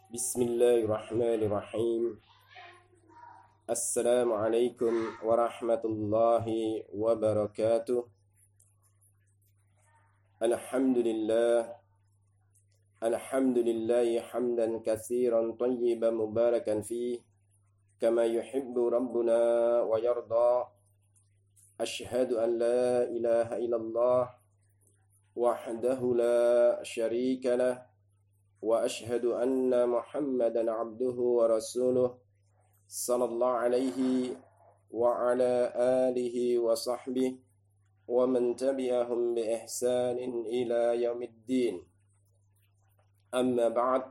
Bismillahirrahmanirrahim. Assalamualaikum warahmatullahi wabarakatuh. Alhamdulillahi hamdan katsiran tayyiban mubarakan fih kama yuhibbu rabbuna wa yarda. Ashhadu an la ilaha illallah wahdahu la syarika lah wa ashhadu anna Muhammadan abduhu wa rasuluh sallallahu alaihi wa ala alihi wa sahbihi wa man tabi'ahum bi ihsanin ila yaumiddin. Amma ba'd.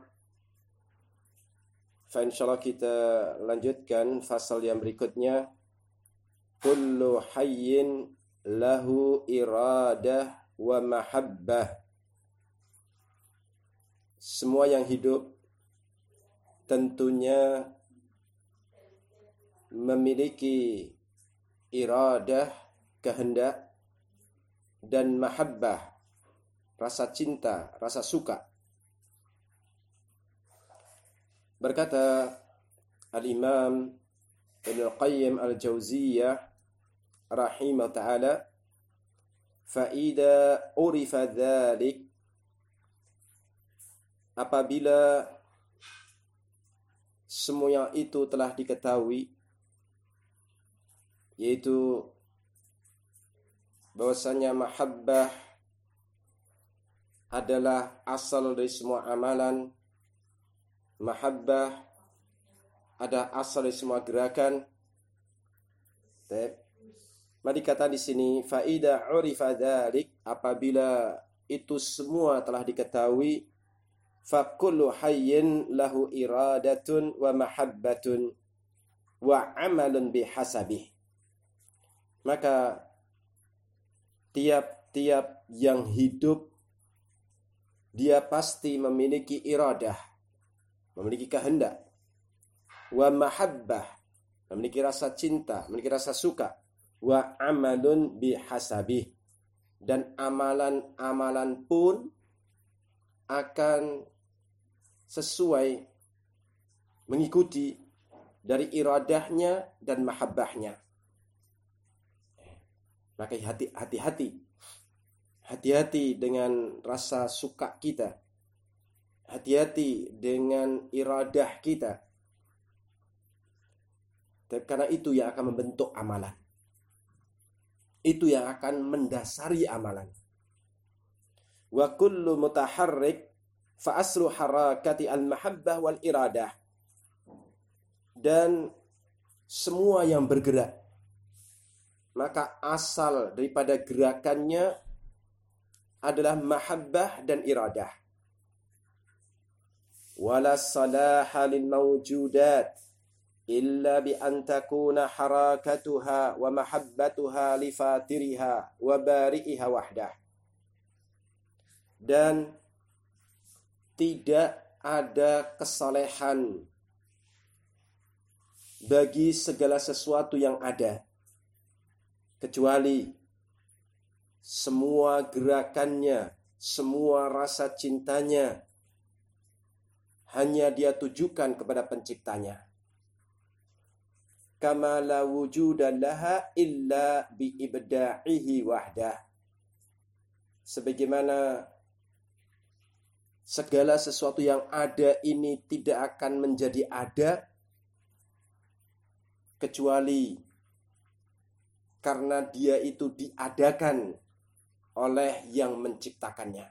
Fa insyaallah kita lanjutkan fasal yang berikutnya. Kullu hayyin lahu iradah wa mahabbah. Semua yang hidup tentunya memiliki iradah, kehendak, dan mahabbah, rasa cinta, rasa suka. Berkata Al-Imam Ibnu Qayyim Al-Jauziyah rahimahullah ta'ala, "Fa'ida urifa dzalik", apabila semua itu telah diketahui, yaitu bahwasanya mahabbah adalah asal dari semua amalan, mahabbah ada asal dari semua gerakan. Mari kata di sini, faida urifa dzalik, apabila itu semua telah diketahui, fa kullu hayyin lahu iradatun wa mahabbatun wa amalun bihasabih. Maka tiap-tiap yang hidup dia pasti memiliki iradah, memiliki kehendak, wa mahabbah, memiliki rasa cinta, memiliki rasa suka, wa amalun bihasabih, dan amalan-amalan pun akan sesuai mengikuti dari iradahnya dan mahabbahnya. Maka hati-hati dengan rasa suka kita, hati-hati dengan iradah kita, karena itu yang akan membentuk amalan, itu yang akan mendasari amalan. Wa kullu mutaharrik fa aslu harakati al-mahabbah wal iradah. Dan semua yang bergerak, maka asal daripada gerakannya adalah mahabbah dan iradah. Wala salaha lil mawjudat illa bi an takuna harakatuha wa mahabbatuha li fatiriha wa bari'iha wahdah. Dan tidak ada kesalehan bagi segala sesuatu yang ada, kecuali semua gerakannya, semua rasa cintanya hanya dia tujukan kepada penciptanya. Kama la wujuda laha illa bi ibda'ihi wahdah. Sebagaimana segala sesuatu yang ada ini tidak akan menjadi ada kecuali karena dia itu diadakan oleh yang menciptakannya.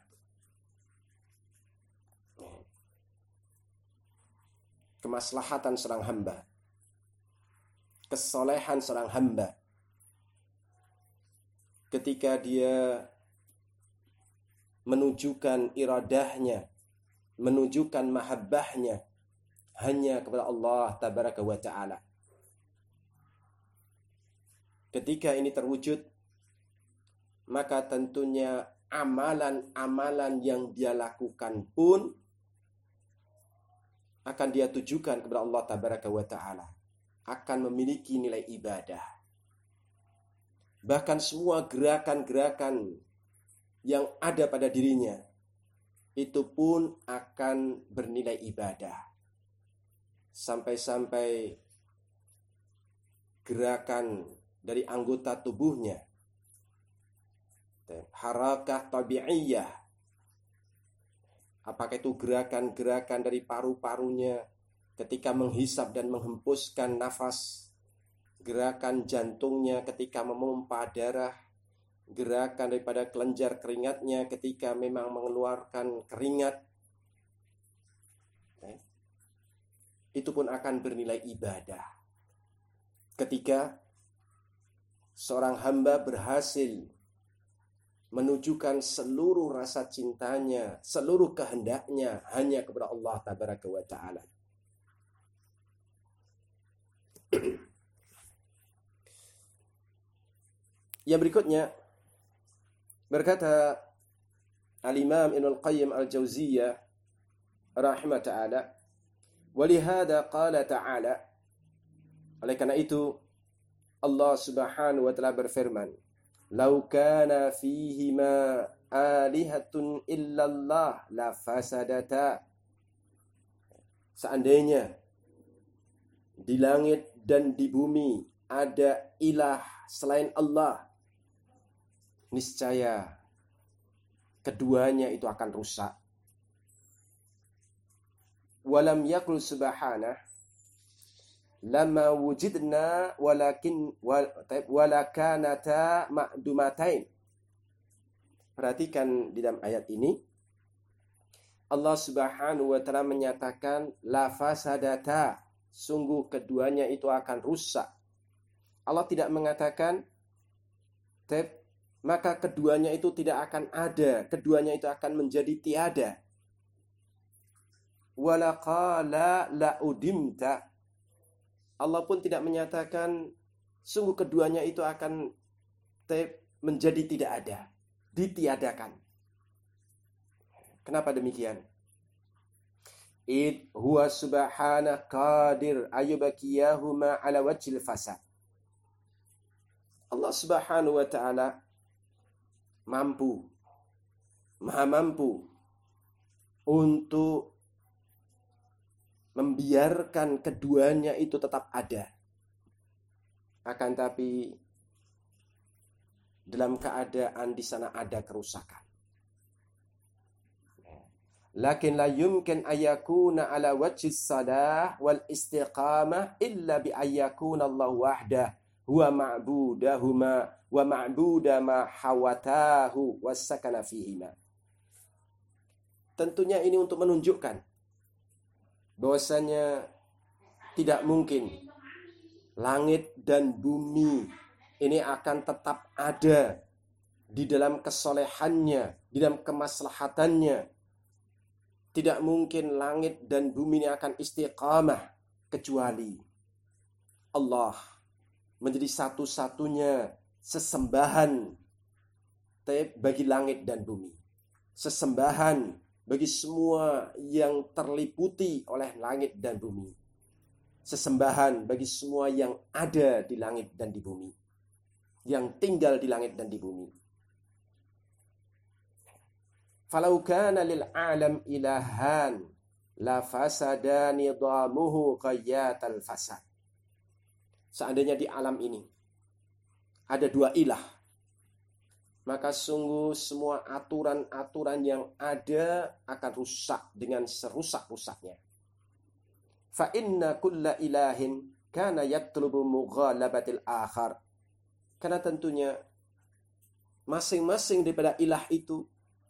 Kemaslahatan seorang hamba, kesolehan seorang hamba, ketika dia menunjukkan iradahnya, menunjukkan mahabbahnya hanya kepada Allah tabaraka wa ta'ala. Ketika ini terwujud, maka tentunya amalan-amalan yang dia lakukan pun akan dia tujukan kepada Allah tabaraka wa ta'ala, akan memiliki nilai ibadah. Bahkan semua gerakan-gerakan yang ada pada dirinya itu pun akan bernilai ibadah. sampai-sampai gerakan dari anggota tubuhnya, harakah tabi'iyah, apakah itu gerakan-gerakan dari paru-parunya ketika menghisap dan menghembuskan nafas, gerakan jantungnya ketika memompa darah, gerakan daripada kelenjar keringatnya ketika memang mengeluarkan keringat, itu pun akan bernilai ibadah. Ketika seorang hamba berhasil menunjukkan seluruh rasa cintanya, seluruh kehendaknya hanya kepada Allah Tabaraka wa Ta'ala. Yang berikutnya, berkata Al-Imam Ibnul Qayyim Al-Jauziyah rahimah ta'ala, walihada qala ta'ala, oleh karena itu Allah Subhanahu wa ta'ala berfirman, lau kana fihima alihatun illallah la fasadata, seandainya di langit dan di bumi ada ilah selain Allah, niscaya keduanya itu akan rusak. Walam yakul subhanah lama wujidna walakanata ma'dumatain. Perhatikan di dalam ayat ini Allah Subhanahu wa ta'ala menyatakan la fasadata, sungguh keduanya itu akan rusak. Allah tidak mengatakan maka keduanya itu tidak akan ada, keduanya itu akan menjadi tiada. Wala qala la udimta, Allah pun tidak menyatakan sungguh keduanya itu akan menjadi tidak ada, ditiadakan. Kenapa demikian? Id huwa subhana qadir ayyubakiyahuma ala wajhil fasad. Allah Subhanahu wa ta'ala maha mampu untuk membiarkan keduanya itu tetap ada. Akan tapi dalam keadaan di sana ada kerusakan. Lakin la yumkin ayakuna ala wajhis salah wal istiqamah illa bi ayakuna Allah wahdah huwa ma'budahuma wa ma'buda ma hawatahu wasakana fihima. Tentunya ini untuk menunjukkan bahwasanya tidak mungkin langit dan bumi ini akan tetap ada di dalam kesolehannya, di dalam kemaslahatannya. Tidak mungkin langit dan bumi ini akan istiqamah kecuali Allah menjadi satu-satunya sesembahan bagi langit dan bumi. Sesembahan bagi semua yang terliputi oleh langit dan bumi. Sesembahan bagi semua yang ada di langit dan di bumi. Yang tinggal di langit dan di bumi. Falau kana lil alam ilahan la fasada nidamuhu qayatal fasad. Seandainya di alam ini ada dua ilah, maka sungguh semua aturan-aturan yang ada akan rusak dengan serusak-rusaknya. Fa inna kulla ilahin kana yatlubu mughalabatil akhar. Karena tentunya masing-masing daripada ilah itu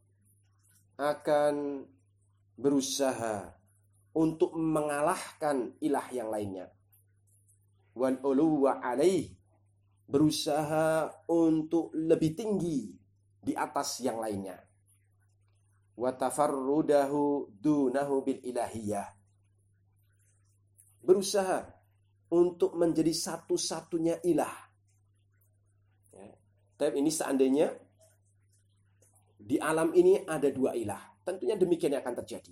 akan berusaha untuk mengalahkan ilah yang lainnya. Wal uluwa alaih, berusaha untuk lebih tinggi di atas yang lainnya. Wa tafarrudahu dunahu bil ilahiyah, berusaha untuk menjadi satu-satunya ilah. Tapi ini seandainya di alam ini ada dua ilah, tentunya demikian yang akan terjadi.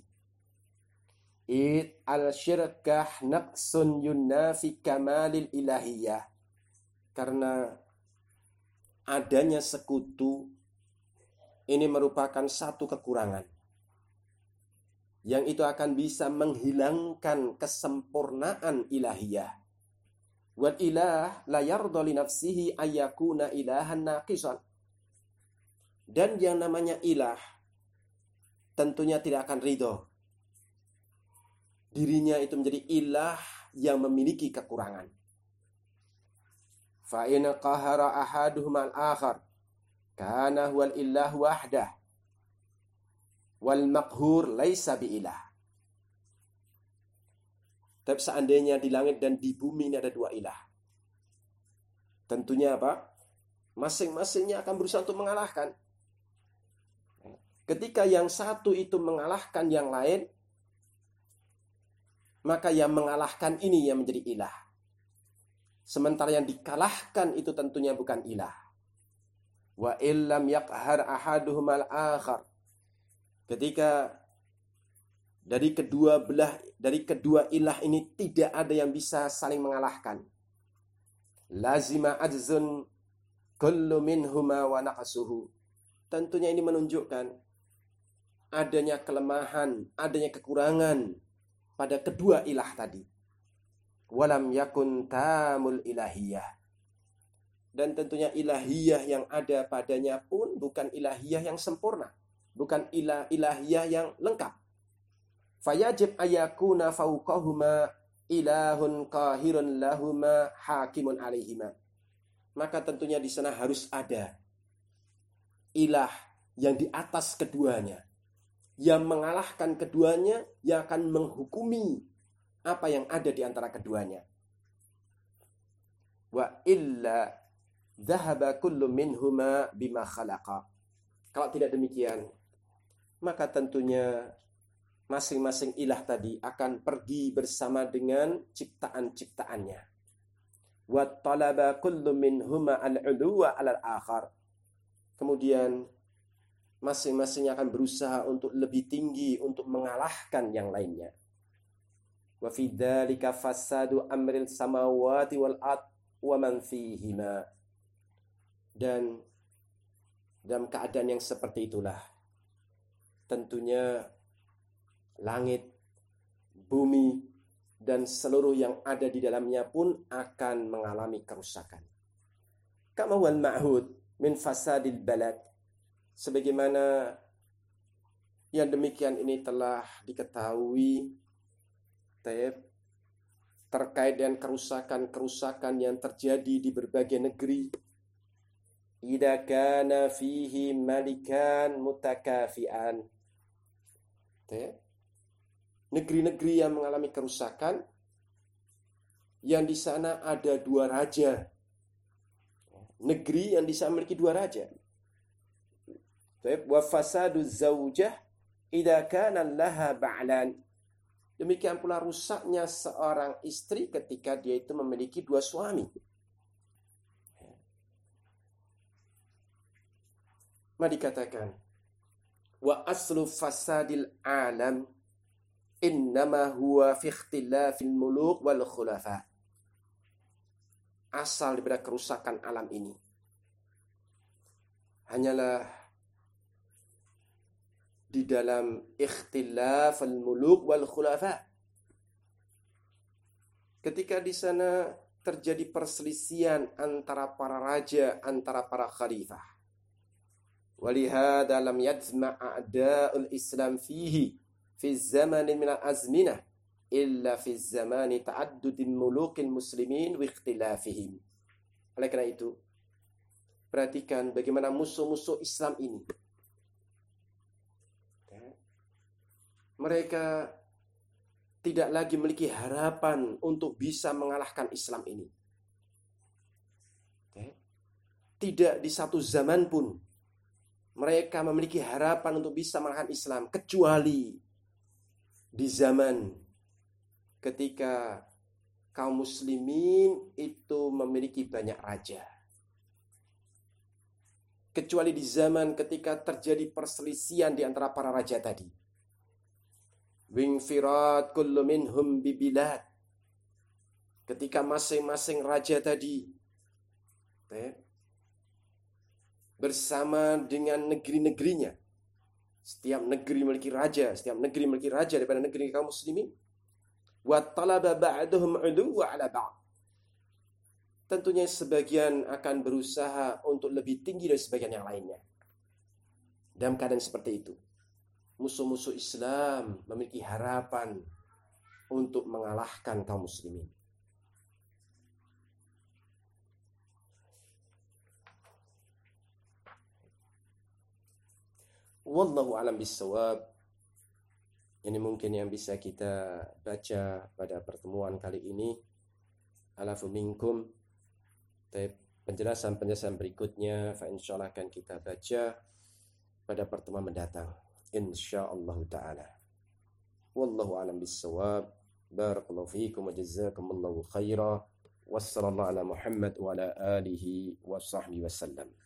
Id al-syirkah naqsun yunafi kamalil ilahiyah. Karena adanya sekutu ini merupakan satu kekurangan yang itu akan bisa menghilangkan kesempurnaan ilahiyah. Wal ilah la yarda li nafsihi ayyakuna ilahan naqisan. Dan yang namanya ilah tentunya tidak akan ridho dirinya itu menjadi ilah yang memiliki kekurangan. Fa in qahara ahaduhum al-akhar kana huwal ilah wahdah wal maqhur laisa bi ilah. Tapi seandainya di langit dan di bumi ini ada dua ilah, tentunya apa? Masing-masingnya akan berusaha untuk mengalahkan. Ketika yang satu itu mengalahkan yang lain, maka yang mengalahkan ini yang menjadi ilah. Sementara yang dikalahkan itu tentunya bukan ilah. Wa illam yaqhar ahaduhum al-akhar. Ketika dari kedua ilah ini tidak ada yang bisa saling mengalahkan. Lazima ajzun kullu minhuma wa naqsuhu. Tentunya ini menunjukkan adanya kelemahan, adanya kekurangan pada kedua ilah tadi. Walam yakun tamul ilahiyah. Dan tentunya ilahiyah yang ada padanya pun bukan ilahiyah yang sempurna, bukan ilahiyah yang lengkap. Fayajib ayakuna fauqahuma ilahun qahirun lahuma hakimun alaihima. Maka tentunya di sana harus ada ilah yang di atas keduanya, yang mengalahkan keduanya, yang akan menghukumi apa yang ada di antara keduanya. Wa illa dhahaba kullu minhuma bima khalaqa. Kalau tidak demikian, maka tentunya masing-masing ilah tadi akan pergi bersama dengan ciptaan-ciptaannya. Wa talaba kullu minhuma al-'uluwa 'alal akhar. Kemudian masing-masing akan berusaha untuk lebih tinggi untuk mengalahkan yang lainnya. Wa fi dzalika fasadu amril samawati wal ard wa man fihima. Dan dalam keadaan yang seperti itulah tentunya langit, bumi dan seluruh yang ada di dalamnya pun akan mengalami kerusakan. Kama wal ma'hud min fasadil balad. Sebagaimana yang demikian ini telah diketahui terkait dengan kerusakan-kerusakan yang terjadi di berbagai negeri. Idza kana fihi malikan mutakafian. Negeri-negeri yang mengalami kerusakan, yang di sana ada dua raja. Negeri yang di sana memiliki dua raja. Wa fasadu zaujah idza kana laha ba'lan. Demikian pula rusaknya seorang istri ketika dia itu memiliki dua suami. Maka dikatakan wa aslu fasadil alam innama huwa fi ikhtilafil muluk wal khulafa. Asal daripada kerusakan alam ini hanyalah di dalam ikhtilaf al-muluk wal khulafa. Ketika di sana terjadi perselisihan antara para raja, antara para khalifah. Walihada lam yajma' a'da'ul Islam fihi fi zamanin min al-azminah illa fi zamani ta'addudin mulukil muslimin wa ikhtilafihim. Oleh karena itu, perhatikan bagaimana musuh-musuh Islam ini. Mereka tidak lagi memiliki harapan untuk bisa mengalahkan Islam ini. Tidak di satu zaman pun mereka memiliki harapan untuk bisa mengalahkan Islam, kecuali di zaman ketika kaum muslimin itu memiliki banyak raja. Kecuali di zaman ketika terjadi perselisihan di antara para raja tadi. Wingfirat kullu minhum bibilad. Ketika masing-masing raja tadi bersama dengan negeri-negerinya, Setiap negeri memiliki raja daripada negeri kaum muslimin. Wa talaba ba'duhum 'uluwa 'ala ba'd. Tentunya sebagian akan berusaha untuk lebih tinggi dari sebagian yang lainnya. Dalam keadaan seperti itu, musuh-musuh Islam memiliki harapan untuk mengalahkan kaum muslimin. Wallahu a'lam bissawab. Ini mungkin yang bisa kita baca pada pertemuan kali ini. Alafu minkum. Penjelasan-penjelasan berikutnya insyaallah akan kita baca pada pertemuan mendatang. Insyaallah taala. Wallahu a'lam bissawab. Barakallahu fiikum wa jazakumullahu khairan. Wassallallahu ala Muhammad wa ala alihi wa sahbihi wasallam.